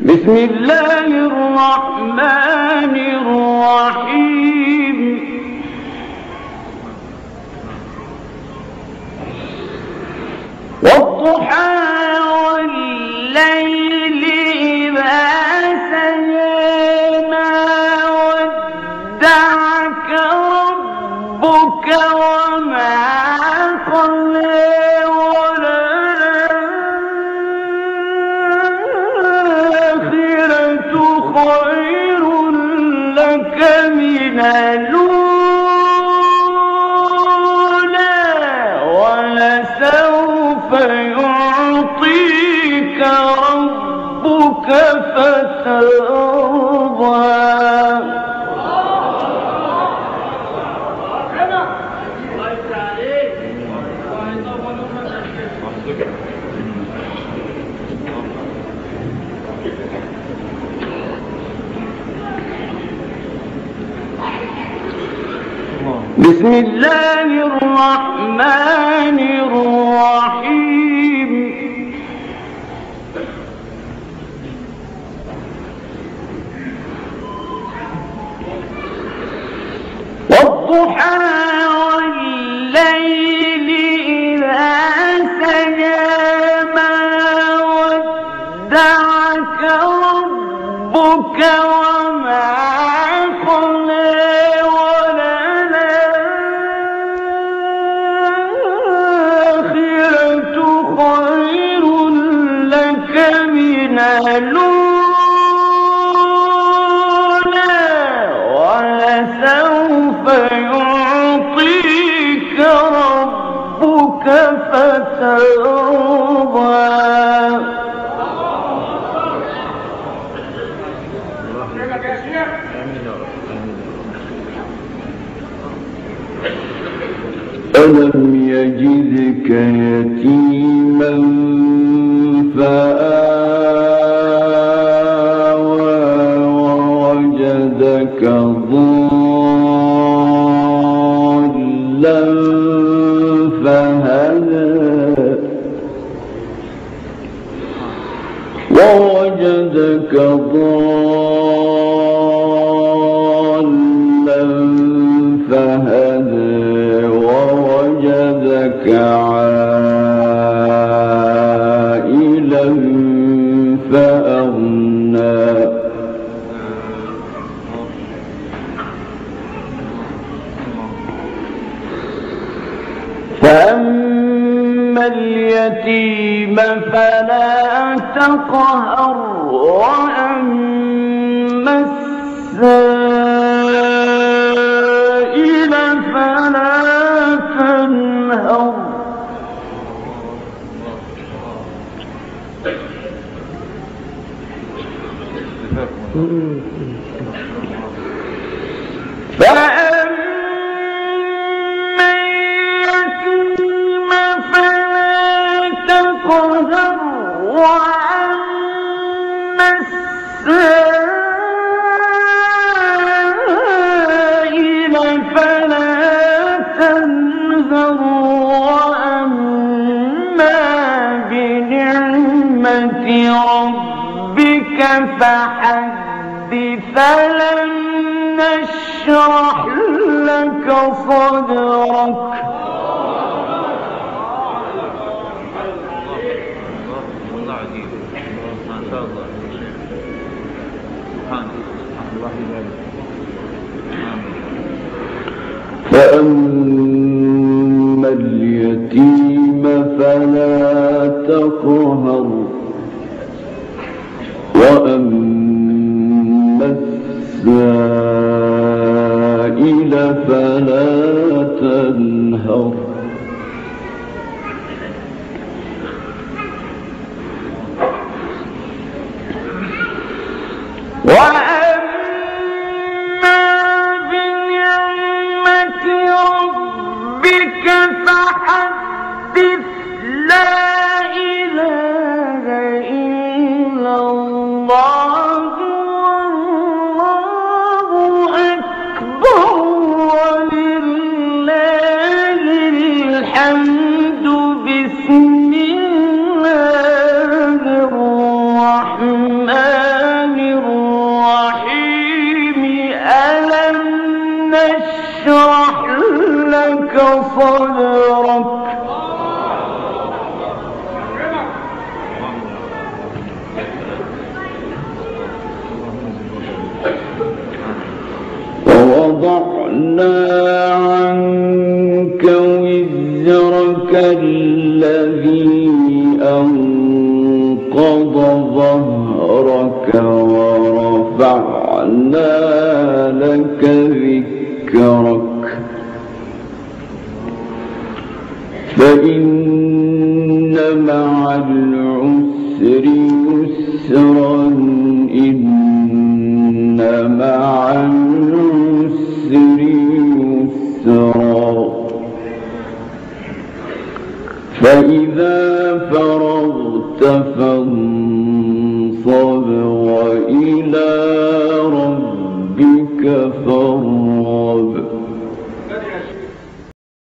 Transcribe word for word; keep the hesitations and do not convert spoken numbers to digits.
بسم الله الرحمن الرحيم والضحى والليل إذا سجى ما ودعك ربك وما قلى وللآخرة خير لك من الأولى ولسوف يعطيك ربك فترضى. بسم الله الرحمن الرحيم والضحى والليل إذا سجى ما ودعك ربك وما قلى الأولى ولسوف يعطيك ربك فترضى. ألم يجدك يتيما فآوى ووجدك ضالا فهدى ووجدك ضالا فهدى ووجدك عائلا فأغنى فأما اليتيم فلا تقهر وأما السائل فلا تنهر فأما اليتيم فلا تقهر وأما السائل فلا تنهر وأما بنعمة ربك فحدث فلن نشرح لك صدرك فأما اليتيم فلا تقهر وأما السائل فلا تنهر وأما بنعمة ربك فحدث لا إله إلا الله والله أكبر ولله الحمد. بسم الله الرحمن صدرك ووضعنا عنك وزرك الذي أنقض ظهرك ورفعنا لك ذكرك فإن مع العسر يسرا إن مع العسر يسرا فإذا فرغت فانصب وإلى ربك فارغب